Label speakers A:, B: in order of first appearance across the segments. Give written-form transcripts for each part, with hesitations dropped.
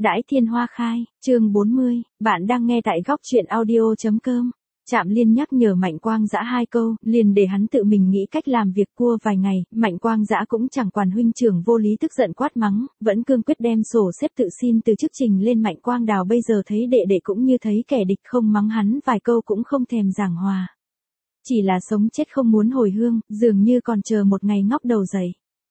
A: Đãi thiên hoa khai, chương 40, bạn đang nghe tại góc truyện audio.com. Trạm Liên nhắc nhở Mạnh Quang Dã hai câu, liền để hắn tự mình nghĩ cách làm việc cua vài ngày. Mạnh Quang Dã cũng chẳng quản huynh trưởng vô lý tức giận quát mắng, vẫn cương quyết đem sổ xếp tự xin từ chức trình lên. Mạnh Quang Đào bây giờ thấy đệ đệ cũng như thấy kẻ địch, không mắng hắn vài câu cũng không thèm giảng hòa. Chỉ là sống chết không muốn hồi hương, dường như còn chờ một ngày ngóc đầu dậy.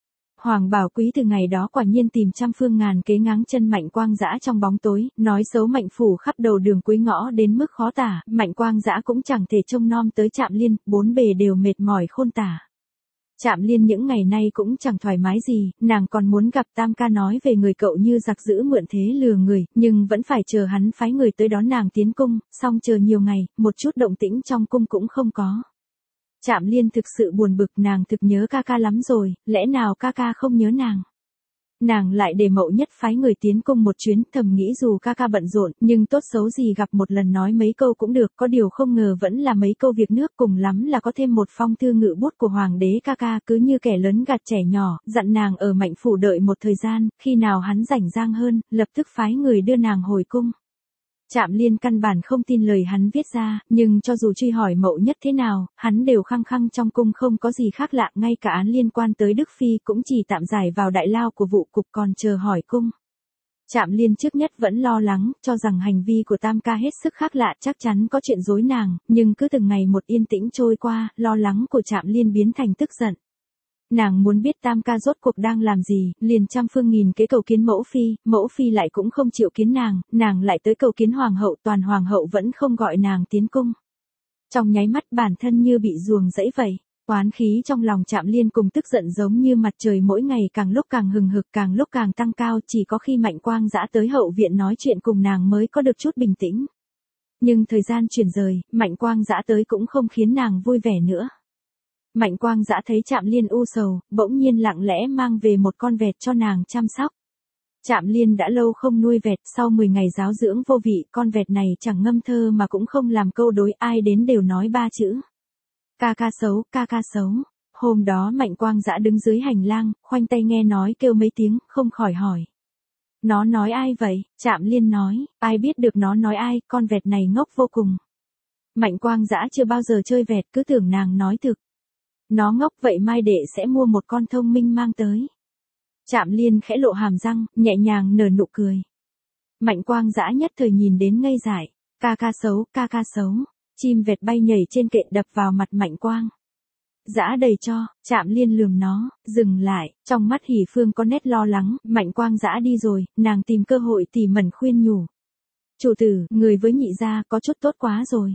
A: Hoàng Bảo Quý từ ngày đó quả nhiên tìm trăm phương ngàn kế ngáng chân Mạnh Quang Dã trong bóng tối, nói xấu Mạnh phủ khắp đầu đường cuối ngõ đến mức khó tả. Mạnh Quang Dã cũng chẳng thể trông nom tới Trạm Liên, bốn bề đều mệt mỏi khôn tả. Trạm Liên những ngày nay cũng chẳng thoải mái gì, nàng còn muốn gặp Tam ca nói về người cậu như giặc dữ mượn thế lừa người, nhưng vẫn phải chờ hắn phái người tới đón nàng tiến cung, xong chờ nhiều ngày, một chút động tĩnh trong cung cũng không có. Trạm Liên thực sự buồn bực, nàng thực nhớ ca ca lắm rồi, lẽ nào ca ca không nhớ nàng. Nàng lại để Mậu Nhất phái người tiến cung một chuyến, thầm nghĩ dù ca ca bận rộn, nhưng tốt xấu gì gặp một lần nói mấy câu cũng được, có điều không ngờ vẫn là mấy câu việc nước, cùng lắm là có thêm một phong thư ngự bút của hoàng đế. Ca ca cứ như kẻ lớn gạt trẻ nhỏ, dặn nàng ở Mạnh phủ đợi một thời gian, khi nào hắn rảnh rang hơn, lập tức phái người đưa nàng hồi cung. Trạm Liên căn bản không tin lời hắn viết ra, nhưng cho dù truy hỏi Mậu Nhất thế nào, hắn đều khăng khăng trong cung không có gì khác lạ, ngay cả án liên quan tới Đức Phi cũng chỉ tạm giải vào đại lao của vụ cục còn chờ hỏi cung. Trạm Liên trước nhất vẫn lo lắng, cho rằng hành vi của Tam ca hết sức khác lạ, chắc chắn có chuyện dối nàng, nhưng cứ từng ngày một yên tĩnh trôi qua, lo lắng của Trạm Liên biến thành tức giận. Nàng muốn biết Tam ca rốt cuộc đang làm gì, liền trăm phương nghìn kế cầu kiến Mẫu Phi lại cũng không chịu kiến nàng lại tới cầu kiến Hoàng hậu, toàn Hoàng hậu vẫn không gọi nàng tiến cung. Trong nháy mắt bản thân như bị ruồng rẫy vậy, oán khí trong lòng Trạm Liên cùng tức giận giống như mặt trời mỗi ngày càng lúc càng hừng hực, càng lúc càng tăng cao, chỉ có khi Mạnh Quang Dã tới hậu viện nói chuyện cùng nàng mới có được chút bình tĩnh. Nhưng thời gian chuyển rời, Mạnh Quang Dã tới cũng không khiến nàng vui vẻ nữa. Mạnh Quang Dã thấy Trạm Liên u sầu, bỗng nhiên lặng lẽ mang về một con vẹt cho nàng chăm sóc. Trạm Liên đã lâu không nuôi vẹt, sau 10 ngày giáo dưỡng vô vị, con vẹt này chẳng ngâm thơ mà cũng không làm câu đối, ai đến đều nói ba chữ. Ca ca xấu, ca ca xấu. Hôm đó Mạnh Quang Dã đứng dưới hành lang, khoanh tay nghe nói kêu mấy tiếng, không khỏi hỏi. Nó nói ai vậy? Trạm Liên nói, ai biết được nó nói ai, con vẹt này ngốc vô cùng. Mạnh Quang Dã chưa bao giờ chơi vẹt, cứ tưởng nàng nói thực. Nó ngốc vậy mai đệ sẽ mua một con thông minh mang tới. Trạm Liên khẽ lộ hàm răng, nhẹ nhàng nở nụ cười. Mạnh Quang Dã nhất thời nhìn đến ngây dại. Ca ca xấu, ca ca xấu. Chim vẹt bay nhảy trên kệ đập vào mặt Mạnh Quang Dã đầy cho. Trạm Liên lườm nó, dừng lại, trong mắt Hỉ Phương có nét lo lắng. Mạnh Quang Dã đi rồi, nàng tìm cơ hội tỉ mẩn khuyên nhủ. Chủ tử, người với nhị gia có chút tốt quá rồi.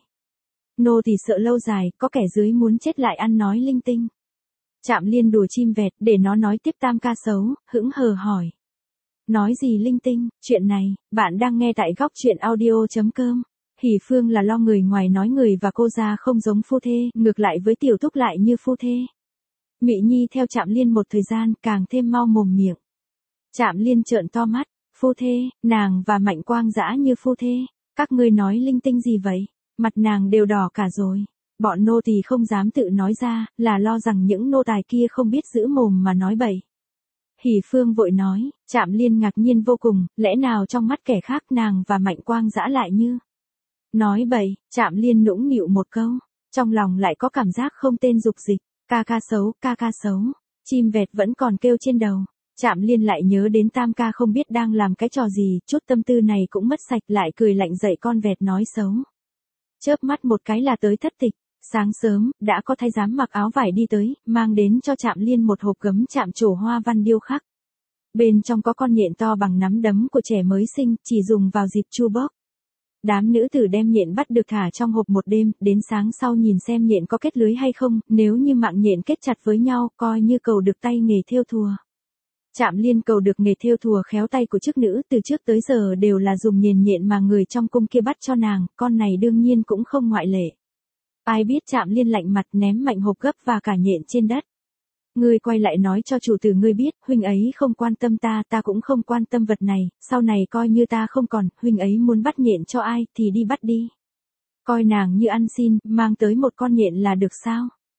A: Nô thì sợ lâu dài, có kẻ dưới muốn chết lại ăn nói linh tinh. Trạm Liên đùa chim vẹt, để nó nói tiếp Tam ca xấu, hững hờ hỏi. Nói gì linh tinh, chuyện này, bạn đang nghe tại góc truyện audio.com. Hỉ Phương là lo người ngoài nói người và cô gia không giống phu thê, ngược lại với Tiểu Thúc lại như phu thê. Mị Nhi theo Trạm Liên một thời gian càng thêm mau mồm miệng. Trạm Liên trợn to mắt, phu thê, nàng và Mạnh Quang Dã như phu thê, các ngươi nói linh tinh gì vậy? Mặt nàng đều đỏ cả rồi. Bọn nô tỳ không dám tự nói ra, là lo rằng những nô tài kia không biết giữ mồm mà nói bậy. Hỉ Phương vội nói, Trạm Liên ngạc nhiên vô cùng, lẽ nào trong mắt kẻ khác nàng và Mạnh Quang Dã lại như nói bậy. Trạm Liên nũng nịu một câu, trong lòng lại có cảm giác không tên dục dịch. Ca ca xấu, ca ca xấu. Chim vẹt vẫn còn kêu trên đầu. Trạm Liên lại nhớ đến Tam ca không biết đang làm cái trò gì, chút tâm tư này cũng mất sạch, lại cười lạnh dậy con vẹt nói xấu. Chớp mắt một cái là tới thất tịch. Sáng sớm, đã có thái giám mặc áo vải đi tới, mang đến cho Trạm Liên một hộp gấm chạm trổ hoa văn điêu khắc. Bên trong có con nhện to bằng nắm đấm của trẻ mới sinh, chỉ dùng vào dịp chu bốc. Đám nữ tử đem nhện bắt được thả trong hộp một đêm, đến sáng sau nhìn xem nhện có kết lưới hay không, nếu như mạng nhện kết chặt với nhau, coi như cầu được tay nghề thêu thùa. Trạm Liên cầu được nghề thêu thùa khéo tay của chức nữ, từ trước tới giờ đều là dùng nhện mà người trong cung kia bắt cho nàng, con này đương nhiên cũng không ngoại lệ. Ai biết Trạm Liên lạnh mặt ném mạnh hộp gấp và cả nhện trên đất. Ngươi quay lại nói cho chủ tử ngươi biết, huynh ấy không quan tâm ta cũng không quan tâm vật này, sau này coi như ta không còn, huynh ấy muốn bắt nhện cho ai thì đi bắt đi. Coi nàng như ăn xin, mang tới một con nhện là được sao?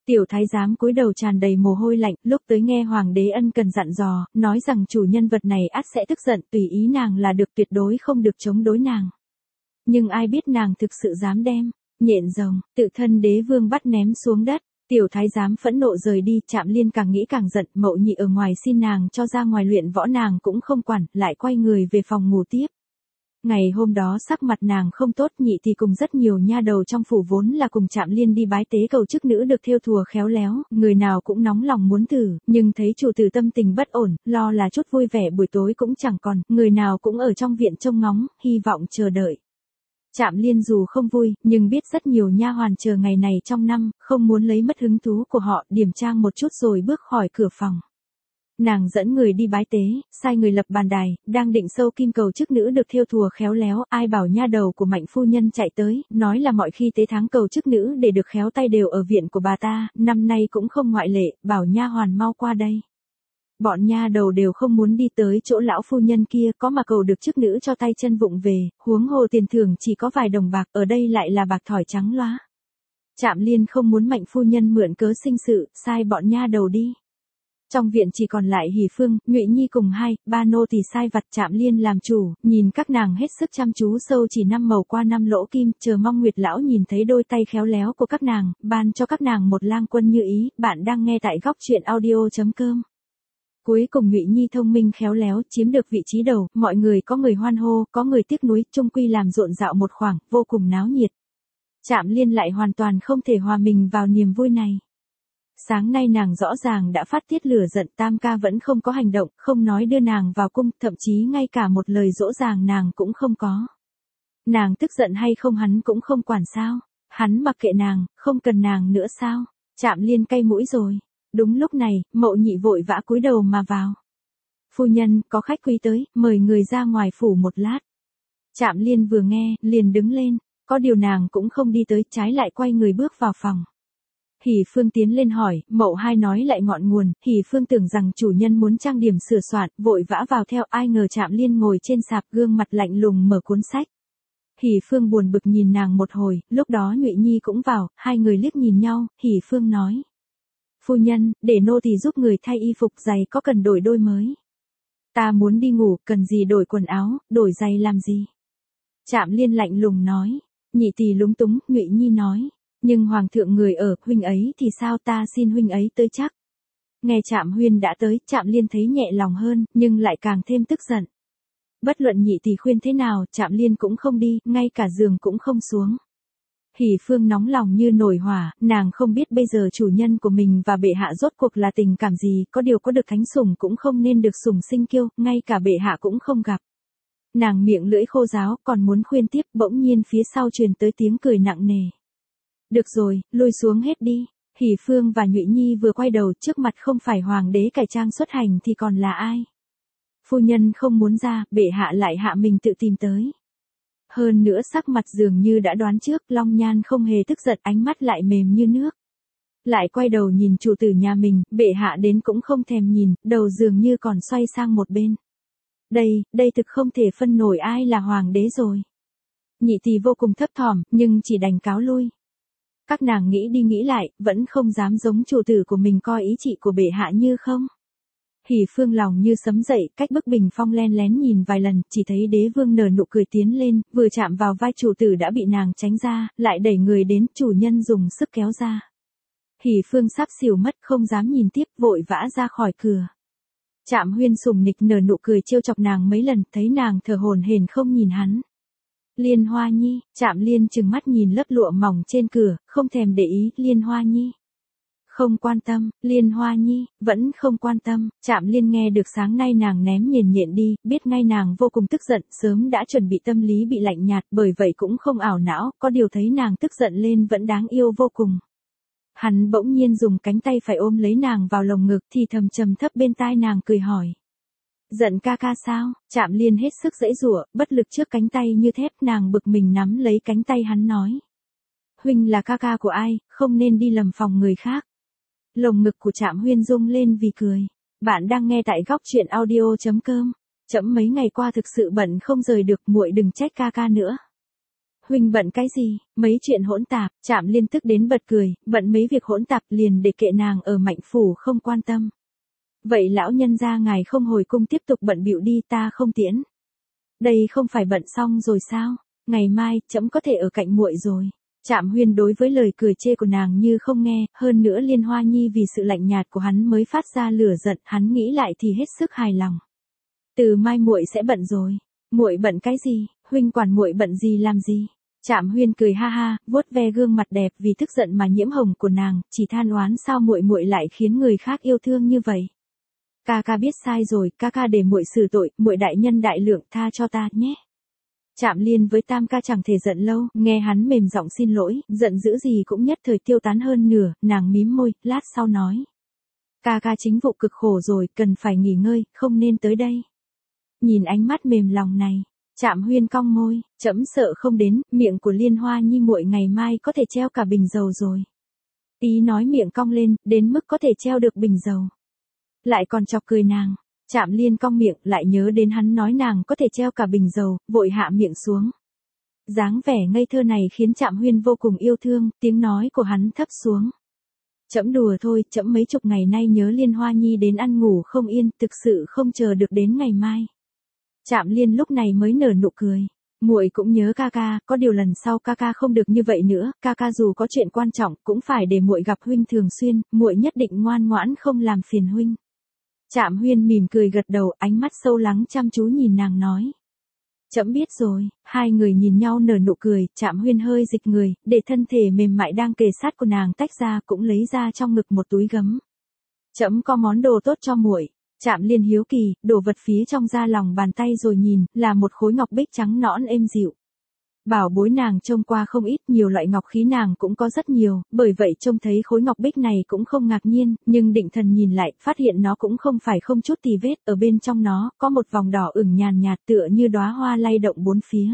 A: Tiểu thái giám cúi đầu tràn đầy mồ hôi lạnh, lúc tới nghe hoàng đế ân cần dặn dò, nói rằng chủ nhân vật này ắt sẽ tức giận, tùy ý nàng là được, tuyệt đối không được chống đối nàng. Nhưng ai biết nàng thực sự dám đem nhện rồng, tự thân đế vương bắt ném xuống đất. Tiểu thái giám phẫn nộ rời đi, Trạm Liên càng nghĩ càng giận, Mậu Nhị ở ngoài xin nàng cho ra ngoài luyện võ nàng cũng không quản, lại quay người về phòng ngủ tiếp. Ngày hôm đó sắc mặt nàng không tốt, Nhị thì cùng rất nhiều nha đầu trong phủ vốn là cùng Trạm Liên đi bái tế cầu chức nữ được thêu thùa khéo léo, người nào cũng nóng lòng muốn thử, nhưng thấy chủ tử tâm tình bất ổn, lo là chút vui vẻ buổi tối cũng chẳng còn, người nào cũng ở trong viện trông ngóng, hy vọng chờ đợi. Trạm Liên dù không vui, nhưng biết rất nhiều nha hoàn chờ ngày này trong năm, không muốn lấy mất hứng thú của họ, điểm trang một chút rồi bước khỏi cửa phòng. Nàng dẫn người đi bái tế, sai người lập bàn đài, đang định sâu kim cầu chức nữ được thêu thùa khéo léo, ai bảo nha đầu của Mạnh phu nhân chạy tới, nói là mọi khi tế tháng cầu chức nữ để được khéo tay đều ở viện của bà ta, năm nay cũng không ngoại lệ, bảo nha hoàn mau qua đây. Bọn nha đầu đều không muốn đi tới chỗ lão phu nhân kia, có mà cầu được chức nữ cho tay chân vụng về, huống hồ tiền thưởng chỉ có vài đồng bạc, ở đây lại là bạc thỏi trắng loá. Trạm Liên không muốn Mạnh phu nhân mượn cớ sinh sự, sai bọn nha đầu đi. Trong viện chỉ còn lại Hỉ Phương, Nhụy Nhi cùng ba nô tỳ sai vặt. Trạm Liên làm chủ, nhìn các nàng hết sức chăm chú, sâu chỉ 5 màu qua 5 lỗ kim, chờ mong Nguyệt lão nhìn thấy đôi tay khéo léo của các nàng, ban cho các nàng một lang quân như ý. Bạn đang nghe tại góc truyện audio.com. Cuối cùng Nhụy Nhi thông minh khéo léo, chiếm được vị trí đầu, mọi người có người hoan hô, có người tiếc nuối, chung quy làm rộn rạo một khoảng, vô cùng náo nhiệt. Trạm Liên lại hoàn toàn không thể hòa mình vào niềm vui này. Sáng nay nàng rõ ràng đã phát tiết lửa giận, Tam ca vẫn không có hành động, không nói đưa nàng vào cung, thậm chí ngay cả một lời dỗ dàng nàng cũng không có. Nàng tức giận hay không hắn cũng không quản sao, hắn mặc kệ nàng, không cần nàng nữa sao. Trạm Liên cay mũi rồi. Đúng lúc này, Mậu Nhị vội vã cúi đầu mà vào. Phu nhân, có khách quý tới, mời người ra ngoài phủ một lát. Trạm Liên vừa nghe, liền đứng lên, có điều nàng cũng không đi tới, trái lại quay người bước vào phòng. Hỉ Phương tiến lên hỏi, Mậu hai nói lại ngọn nguồn. Hỉ Phương tưởng rằng chủ nhân muốn trang điểm sửa soạn, vội vã vào theo, ai ngờ Trạm Liên ngồi trên sạp, gương mặt lạnh lùng mở cuốn sách. Hỉ Phương buồn bực nhìn nàng một hồi, lúc đó Nhụy Nhi cũng vào, hai người liếc nhìn nhau. Hỉ Phương nói: Phu nhân, để nô tỳ giúp người thay y phục, giày có cần đổi đôi mới. Ta muốn đi ngủ, cần gì đổi quần áo, đổi giày làm gì? Trạm Liên lạnh lùng nói. Nhị tỳ lúng túng, Nhụy Nhi nói: Nhưng hoàng thượng người ở, huynh ấy thì sao, ta xin huynh ấy tới chắc. Nghe Trạm Huyên đã tới, Trạm Liên thấy nhẹ lòng hơn, nhưng lại càng thêm tức giận. Bất luận nhị tỳ khuyên thế nào, Trạm Liên cũng không đi, ngay cả giường cũng không xuống. Hỉ Phương nóng lòng như nổi hỏa, nàng không biết bây giờ chủ nhân của mình và bệ hạ rốt cuộc là tình cảm gì, có điều có được thánh sủng cũng không nên được sủng sinh kiêu, ngay cả bệ hạ cũng không gặp. Nàng miệng lưỡi khô ráo, còn muốn khuyên tiếp, bỗng nhiên phía sau truyền tới tiếng cười nặng nề. Được rồi, lui xuống hết đi. Hỉ Phương và Nhụy Nhi vừa quay đầu, trước mặt không phải hoàng đế cải trang xuất hành thì còn là ai? Phu nhân không muốn ra, bệ hạ lại hạ mình tự tìm tới. Hơn nữa sắc mặt dường như đã đoán trước, Long Nhan không hề tức giận, ánh mắt lại mềm như nước. Lại quay đầu nhìn chủ tử nhà mình, bệ hạ đến cũng không thèm nhìn, đầu dường như còn xoay sang một bên. Đây thực không thể phân nổi ai là hoàng đế rồi. Nhị tỳ vô cùng thấp thỏm, nhưng chỉ đành cáo lui. Các nàng nghĩ đi nghĩ lại, vẫn không dám giống chủ tử của mình coi ý chị của bệ hạ như không. Hỉ Phương lòng như sấm dậy, cách bức bình phong len lén nhìn vài lần, chỉ thấy đế vương nở nụ cười tiến lên, vừa chạm vào vai chủ tử đã bị nàng tránh ra, lại đẩy người đến, chủ nhân dùng sức kéo ra. Hỉ Phương sắp xỉu mất, không dám nhìn tiếp, vội vã ra khỏi cửa. Trạm Huyên sùng nịch nở nụ cười trêu chọc nàng mấy lần, thấy nàng thở hổn hển không nhìn hắn. Liên Hoa Nhi, Trạm Liên trừng mắt nhìn lớp lụa mỏng trên cửa, không thèm để ý. Liên Hoa Nhi. Không quan tâm, Liên Hoa Nhi, vẫn không quan tâm. Trạm Liên nghe được sáng nay nàng ném nhện nhện đi, biết ngay nàng vô cùng tức giận, sớm đã chuẩn bị tâm lý bị lạnh nhạt, bởi vậy cũng không ảo não, có điều thấy nàng tức giận lên vẫn đáng yêu vô cùng. Hắn bỗng nhiên dùng cánh tay phải ôm lấy nàng vào lồng ngực, thì thầm trầm thấp bên tai nàng cười hỏi. Giận ca ca sao? Trạm Liên hết sức giãy giụa, bất lực trước cánh tay như thép, nàng bực mình nắm lấy cánh tay hắn nói. Huynh là ca ca của ai, không nên đi lầm phòng người khác. Lồng ngực của Trạm Huyên rung lên vì cười. Bạn đang nghe tại góc truyện audio.com. Chậm mấy ngày qua thực sự bận không rời được, muội đừng trách ca ca nữa. Huynh bận cái gì, mấy chuyện hỗn tạp, Trạm Liên tức đến bật cười, bận mấy việc hỗn tạp liền để kệ nàng ở Mạnh phủ không quan tâm. Vậy lão nhân gia ngài không hồi cung tiếp tục bận bịu đi, ta không tiễn. Đây không phải bận xong rồi sao? Ngày mai, trẫm có thể ở cạnh muội rồi. Trạm Huyên đối với lời cười chê của nàng như không nghe, hơn nữa Liên Hoa Nhi vì sự lạnh nhạt của hắn mới phát ra lửa giận, hắn nghĩ lại thì hết sức hài lòng. Từ mai muội sẽ bận rồi. Muội bận cái gì? Huynh quản muội bận gì làm gì? Trạm Huyên cười ha ha, vuốt ve gương mặt đẹp vì tức giận mà nhiễm hồng của nàng, chỉ than oán sao muội muội lại khiến người khác yêu thương như vậy. Ca ca biết sai rồi, ca ca để muội xử tội, muội đại nhân đại lượng tha cho ta nhé. Trạm Liên với Tam ca chẳng thể giận lâu, nghe hắn mềm giọng xin lỗi, giận dữ gì cũng nhất thời tiêu tán hơn nửa, nàng mím môi, lát sau nói. Ca ca chính vụ cực khổ rồi, cần phải nghỉ ngơi, không nên tới đây. Nhìn ánh mắt mềm lòng này, Trạm Huyên cong môi, trẫm sợ không đến, miệng của Liên Hoa Nhi muội ngày mai có thể treo cả bình dầu rồi. Ý nói miệng cong lên, đến mức có thể treo được bình dầu. Lại còn chọc cười nàng. Trạm Liên cong miệng, lại nhớ đến hắn nói nàng có thể treo cả bình dầu, vội hạ miệng xuống. Dáng vẻ ngây thơ này khiến Trạm Huyên vô cùng yêu thương, tiếng nói của hắn thấp xuống. Trẫm đùa thôi, trẫm mấy chục ngày nay nhớ Liên Hoa Nhi đến ăn ngủ không yên, thực sự không chờ được đến ngày mai. Trạm Liên lúc này mới nở nụ cười. Muội cũng nhớ ca ca, có điều lần sau ca ca không được như vậy nữa, ca ca dù có chuyện quan trọng cũng phải để muội gặp huynh thường xuyên, muội nhất định ngoan ngoãn không làm phiền huynh. Trạm Huyên mỉm cười gật đầu, ánh mắt sâu lắng chăm chú nhìn nàng nói. Trẫm biết rồi, hai người nhìn nhau nở nụ cười, Trạm Huyên hơi dịch người, để thân thể mềm mại đang kề sát của nàng tách ra, cũng lấy ra trong ngực một túi gấm. Trẫm có món đồ tốt cho muội. Trạm Liên hiếu kỳ, đổ vật phía trong ra lòng bàn tay rồi nhìn, là một khối ngọc bích trắng nõn êm dịu. Bảo bối nàng trông qua không ít, nhiều loại ngọc khí nàng cũng có rất nhiều, bởi vậy trông thấy khối ngọc bích này cũng không ngạc nhiên, nhưng định thần nhìn lại, phát hiện nó cũng không phải không chút tì vết, ở bên trong nó, có một vòng đỏ ửng nhàn nhạt tựa như đóa hoa lay động bốn phía.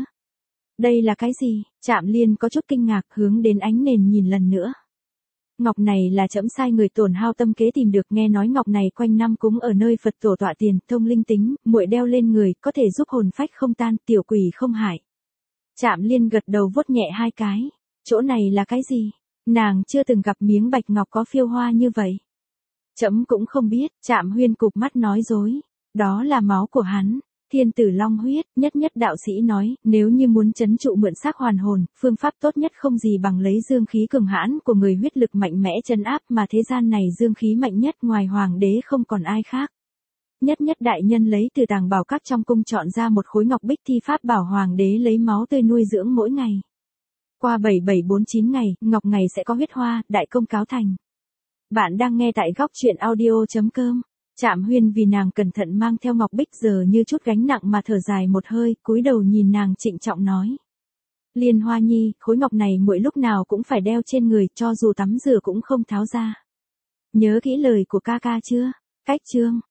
A: Đây là cái gì? Trạm Liên có chút kinh ngạc, hướng đến ánh nền nhìn lần nữa. Ngọc này là trẫm sai người tổn hao tâm kế tìm được, nghe nói ngọc này quanh năm cúng ở nơi Phật tổ tọa tiền, thông linh tính, muội đeo lên người, có thể giúp hồn phách không tan, tiểu quỷ không hại. Trạm Liên gật đầu vuốt nhẹ hai cái. Chỗ này là cái gì? Nàng chưa từng gặp miếng bạch ngọc có phiêu hoa như vậy. Trẫm cũng không biết, Trạm Huyên cụp mắt nói dối. Đó là máu của hắn. Thiên tử long huyết, nhất đạo sĩ nói, nếu như muốn trấn trụ mượn xác hoàn hồn, phương pháp tốt nhất không gì bằng lấy dương khí cường hãn của người huyết lực mạnh mẽ trấn áp, mà thế gian này dương khí mạnh nhất ngoài hoàng đế không còn ai khác. Nhất đại nhân lấy từ tàng bảo các trong cung chọn ra một khối ngọc bích thi pháp bảo hoàng đế lấy máu tươi nuôi dưỡng mỗi ngày. Qua 7749 ngày, ngọc ngày sẽ có huyết hoa, đại công cáo thành. Bạn đang nghe tại góc truyện audio.com. Trạm Huyên vì nàng cẩn thận mang theo ngọc bích giờ như chút gánh nặng mà thở dài một hơi, cúi đầu nhìn nàng trịnh trọng nói. Liên Hoa Nhi, khối ngọc này mỗi lúc nào cũng phải đeo trên người, cho dù tắm rửa cũng không tháo ra. Nhớ kỹ lời của ca ca chưa? Cách chương.